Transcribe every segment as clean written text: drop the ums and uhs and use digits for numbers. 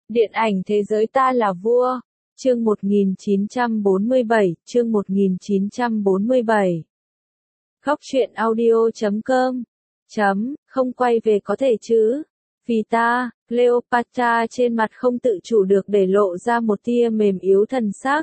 Điện ảnh thế giới ta là vua. Chương 1947, chương 1947. Góc truyện audio.com. Không quay về có thể chứ? Vì ta, Cleopatra trên mặt không tự chủ được để lộ ra một tia mềm yếu thần sắc.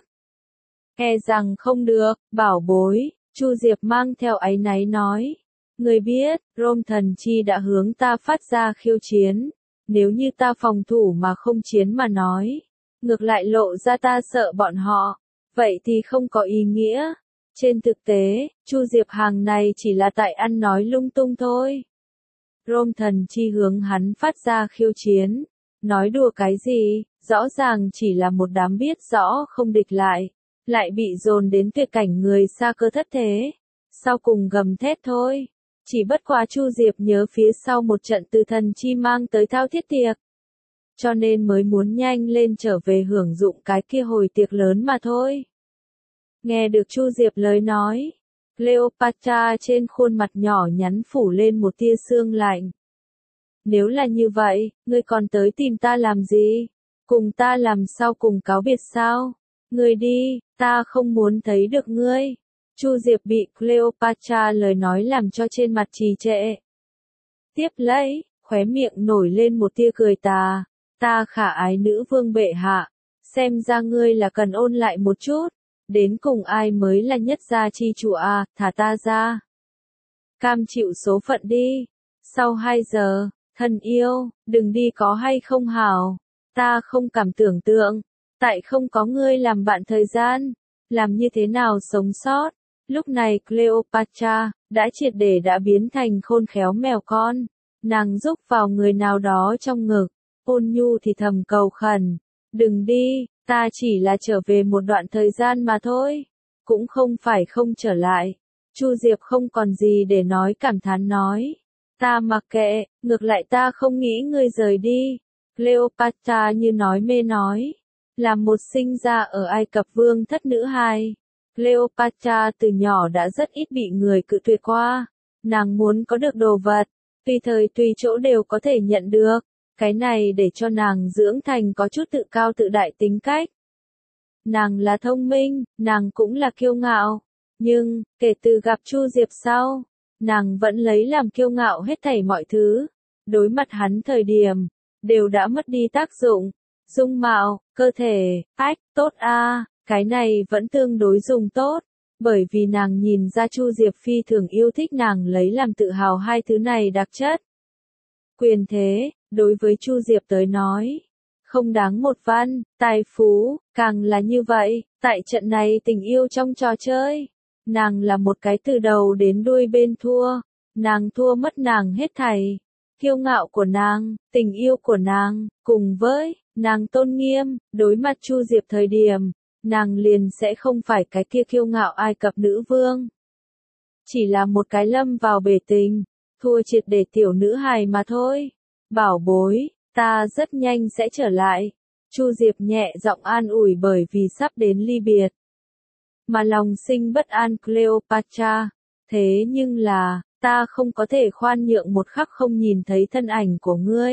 E rằng không được, bảo bối, Chu Diệp mang theo áy náy nói. Người biết, Rome thần chi đã hướng ta phát ra khiêu chiến. Nếu như ta phòng thủ mà không chiến mà nói, ngược lại lộ ra ta sợ bọn họ, vậy thì không có ý nghĩa. Trên thực tế, Chu Diệp hàng này chỉ là tại ăn nói lung tung thôi. Rome thần chi hướng hắn phát ra khiêu chiến, nói đùa cái gì, rõ ràng chỉ là một đám biết rõ không địch lại bị dồn đến tuyệt cảnh người xa cơ thất thế, sau cùng gầm thét thôi. Chỉ bất quá Chu Diệp nhớ phía sau một trận từ thần chi mang tới thao thiết tiệc, cho nên mới muốn nhanh lên trở về hưởng dụng cái kia hồi tiệc lớn mà thôi. Nghe được Chu Diệp lời nói, Cleopatra trên khuôn mặt nhỏ nhắn phủ lên một tia sương lạnh. Nếu là như vậy, ngươi còn tới tìm ta làm gì? Cùng ta làm sao cùng cáo biệt sao? Ngươi đi, ta không muốn thấy được ngươi. Chu Diệp bị Cleopatra lời nói làm cho trên mặt trì trệ. Tiếp lấy, khóe miệng nổi lên một tia cười tà. Ta khả ái nữ vương bệ hạ, xem ra ngươi là cần ôn lại một chút. Đến cùng ai mới là nhất gia chi chủ à, thả ta ra. Cam chịu số phận đi. Sau 2 giờ, thân yêu, đừng đi có hay không hảo. Ta không cảm tưởng tượng, tại không có ngươi làm bạn thời gian, làm như thế nào sống sót. Lúc này Cleopatra đã triệt để đã biến thành khôn khéo mèo con. Nàng rúc vào người nào đó trong ngực, ôn nhu thì thầm cầu khẩn. Đừng đi, ta chỉ là trở về một đoạn thời gian mà thôi. Cũng không phải không trở lại. Chu Diệp không còn gì để nói, cảm thán nói. Ta mặc kệ, ngược lại ta không nghĩ ngươi rời đi. Cleopatra như nói mê nói. Là một sinh ra ở Ai Cập vương thất nữ hài. Cleopatra từ nhỏ đã rất ít bị người cự tuyệt qua. Nàng muốn có được đồ vật, tùy thời tùy chỗ đều có thể nhận được. Cái này để cho nàng dưỡng thành có chút tự cao tự đại tính cách. Nàng là thông minh, nàng cũng là kiêu ngạo. Nhưng, kể từ gặp Chu Diệp sau, nàng vẫn lấy làm kiêu ngạo hết thảy mọi thứ. Đối mặt hắn thời điểm, đều đã mất đi tác dụng. Dung mạo, cơ thể, tốt a. Cái này vẫn tương đối dùng tốt, bởi vì nàng nhìn ra Chu Diệp phi thường yêu thích nàng lấy làm tự hào hai thứ này đặc chất. Quyền thế, đối với Chu Diệp tới nói, không đáng một văn, tài phú, càng là như vậy, tại trận này tình yêu trong trò chơi. Nàng là một cái từ đầu đến đuôi bên thua, nàng thua mất nàng hết thảy. Kiêu ngạo của nàng, tình yêu của nàng, cùng với nàng tôn nghiêm, đối mặt Chu Diệp thời điểm, nàng liền sẽ không phải cái kia kiêu ngạo Ai Cập nữ vương. Chỉ là một cái lâm vào bể tình, thua triệt để tiểu nữ hài mà thôi. Bảo bối, ta rất nhanh sẽ trở lại. Chu Diệp nhẹ giọng an ủi bởi vì sắp đến ly biệt. Mà lòng sinh bất an Cleopatra. Thế nhưng là, ta không có thể khoan nhượng một khắc không nhìn thấy thân ảnh của ngươi.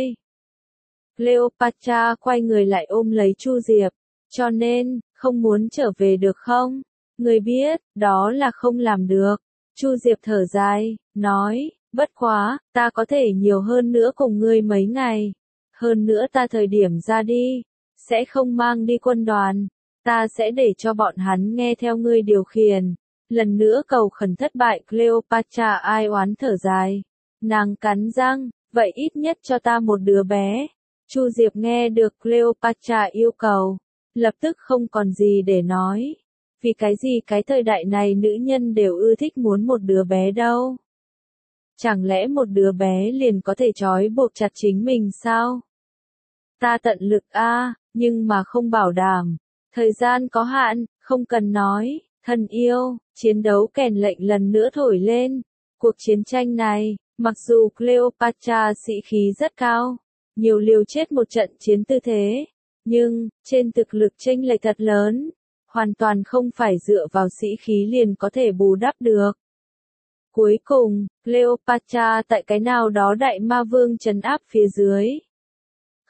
Cleopatra quay người lại ôm lấy Chu Diệp. Cho nên, không muốn trở về được không? Ngươi biết, đó là không làm được. Chu Diệp thở dài, nói, bất quá, ta có thể nhiều hơn nữa cùng ngươi mấy ngày. Hơn nữa ta thời điểm ra đi, sẽ không mang đi quân đoàn. Ta sẽ để cho bọn hắn nghe theo ngươi điều khiển. Lần nữa cầu khẩn thất bại, Cleopatra ai oán thở dài. Nàng cắn răng, vậy ít nhất cho ta một đứa bé. Chu Diệp nghe được Cleopatra yêu cầu, lập tức không còn gì để nói. Vì cái gì cái thời đại này nữ nhân đều ưa thích muốn một đứa bé đâu? Chẳng lẽ một đứa bé liền có thể trói buộc chặt chính mình sao? Ta tận lực nhưng mà không bảo đảm. Thời gian có hạn, không cần nói. Thân yêu, chiến đấu kèn lệnh lần nữa thổi lên. Cuộc chiến tranh này, mặc dù Cleopatra sĩ khí rất cao, nhiều liều chết một trận chiến tư thế, nhưng, trên thực lực chênh lệch thật lớn, hoàn toàn không phải dựa vào sĩ khí liền có thể bù đắp được. Cuối cùng, Cleopatra tại cái nào đó đại ma vương trấn áp phía dưới,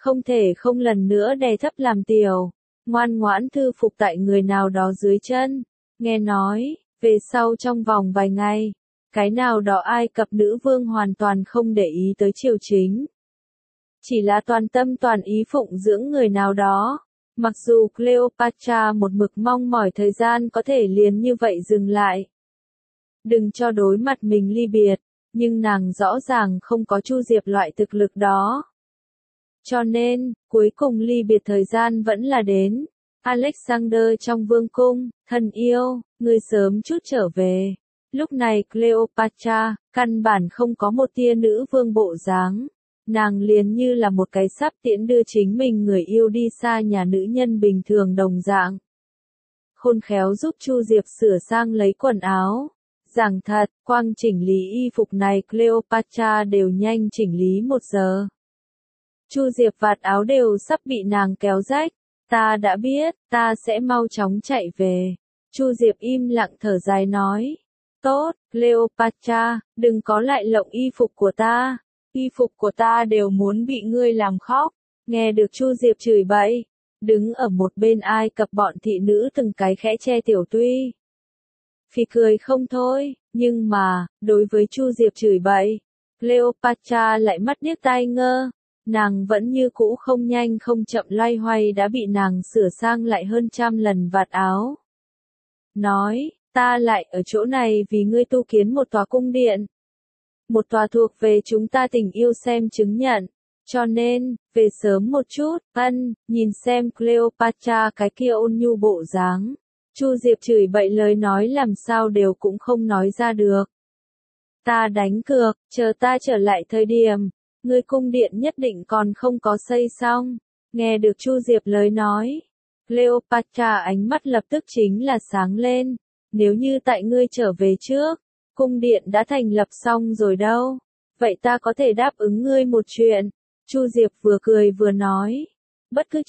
không thể không lần nữa đè thấp làm tiểu, ngoan ngoãn thư phục tại người nào đó dưới chân. Nghe nói, về sau trong vòng vài ngày, cái nào đó Ai Cập nữ vương hoàn toàn không để ý tới triều chính. Chỉ là toàn tâm toàn ý phụng dưỡng người nào đó. Mặc dù Cleopatra một mực mong mỏi thời gian có thể liền như vậy dừng lại. Đừng cho đối mặt mình ly biệt, nhưng nàng rõ ràng không có Chu Diệp loại thực lực đó. Cho nên, cuối cùng ly biệt thời gian vẫn là đến. Alexander trong vương cung, thân yêu, ngươi sớm chút trở về. Lúc này Cleopatra, căn bản không có một tia nữ vương bộ dáng. Nàng liền như là một cái sắp tiễn đưa chính mình người yêu đi xa nhà nữ nhân bình thường đồng dạng. Khôn khéo giúp Chu Diệp sửa sang lấy quần áo. Giảng thật, quang chỉnh lý y phục này Cleopatra đều nhanh chỉnh lý 1 giờ. Chu Diệp vạt áo đều sắp bị nàng kéo rách. Ta đã biết, ta sẽ mau chóng chạy về. Chu Diệp im lặng thở dài nói. Tốt, Cleopatra, đừng có lại lộng y phục của ta. Y phục của ta đều muốn bị ngươi làm khóc. Nghe được Chu Diệp chửi bậy, đứng ở một bên Ai Cập bọn thị nữ từng cái khẽ che Tiểu Tuy. Phì cười không thôi, nhưng mà, đối với Chu Diệp chửi bậy, Cleopatra lại mắt điếc tai ngơ. Nàng vẫn như cũ không nhanh không chậm loay hoay đã bị nàng sửa sang lại hơn 100 lần vạt áo. Nói, ta lại ở chỗ này vì ngươi tu kiến một tòa cung điện. Một tòa thuộc về chúng ta tình yêu xem chứng nhận. Cho nên, về sớm một chút, nhìn xem Cleopatra cái kia ôn nhu bộ dáng. Chu Diệp chửi bậy lời nói làm sao đều cũng không nói ra được. Ta đánh cược, chờ ta trở lại thời điểm, ngươi cung điện nhất định còn không có xây xong. Nghe được Chu Diệp lời nói, Cleopatra ánh mắt lập tức chính là sáng lên. Nếu như tại ngươi trở về trước, cung điện đã thành lập xong rồi đâu. Vậy ta có thể đáp ứng ngươi một chuyện. Chu Diệp vừa cười vừa nói. Bất cứ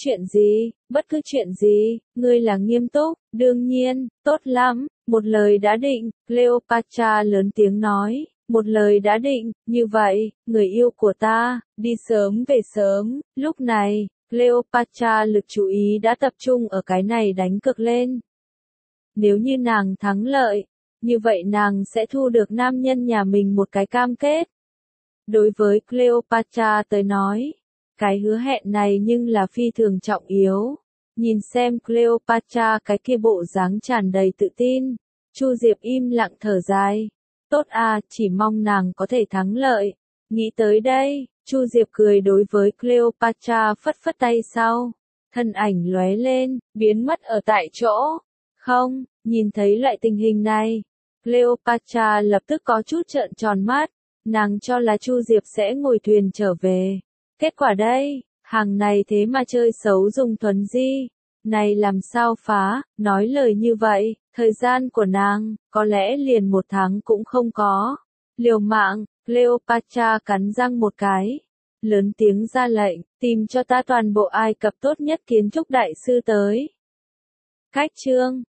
chuyện gì, ngươi là nghiêm túc, đương nhiên, tốt lắm, một lời đã định, Cleopatra lớn tiếng nói, một lời đã định, như vậy, người yêu của ta, đi sớm về sớm. Lúc này, Cleopatra lực chú ý đã tập trung ở cái này đánh cược lên. Nếu như nàng thắng lợi, như vậy nàng sẽ thu được nam nhân nhà mình một cái cam kết. Đối với Cleopatra tới nói, cái hứa hẹn này nhưng là phi thường trọng yếu. Nhìn xem Cleopatra cái kia bộ dáng tràn đầy tự tin, Chu Diệp im lặng thở dài. Tốt à, chỉ mong nàng có thể thắng lợi. Nghĩ tới đây, Chu Diệp cười đối với Cleopatra phất phất tay sau. Thân ảnh lóe lên, biến mất ở tại chỗ. Không, nhìn thấy loại tình hình này, Cleopatra lập tức có chút trợn tròn mắt. Nàng cho là Chu Diệp sẽ ngồi thuyền trở về. Kết quả đây, hàng này thế mà chơi xấu dùng thuần di. Này làm sao phá, nói lời như vậy, thời gian của nàng, có lẽ liền 1 tháng cũng không có. Liều mạng, Cleopatra cắn răng một cái. Lớn tiếng ra lệnh, tìm cho ta toàn bộ Ai Cập tốt nhất kiến trúc đại sư tới. Cách chương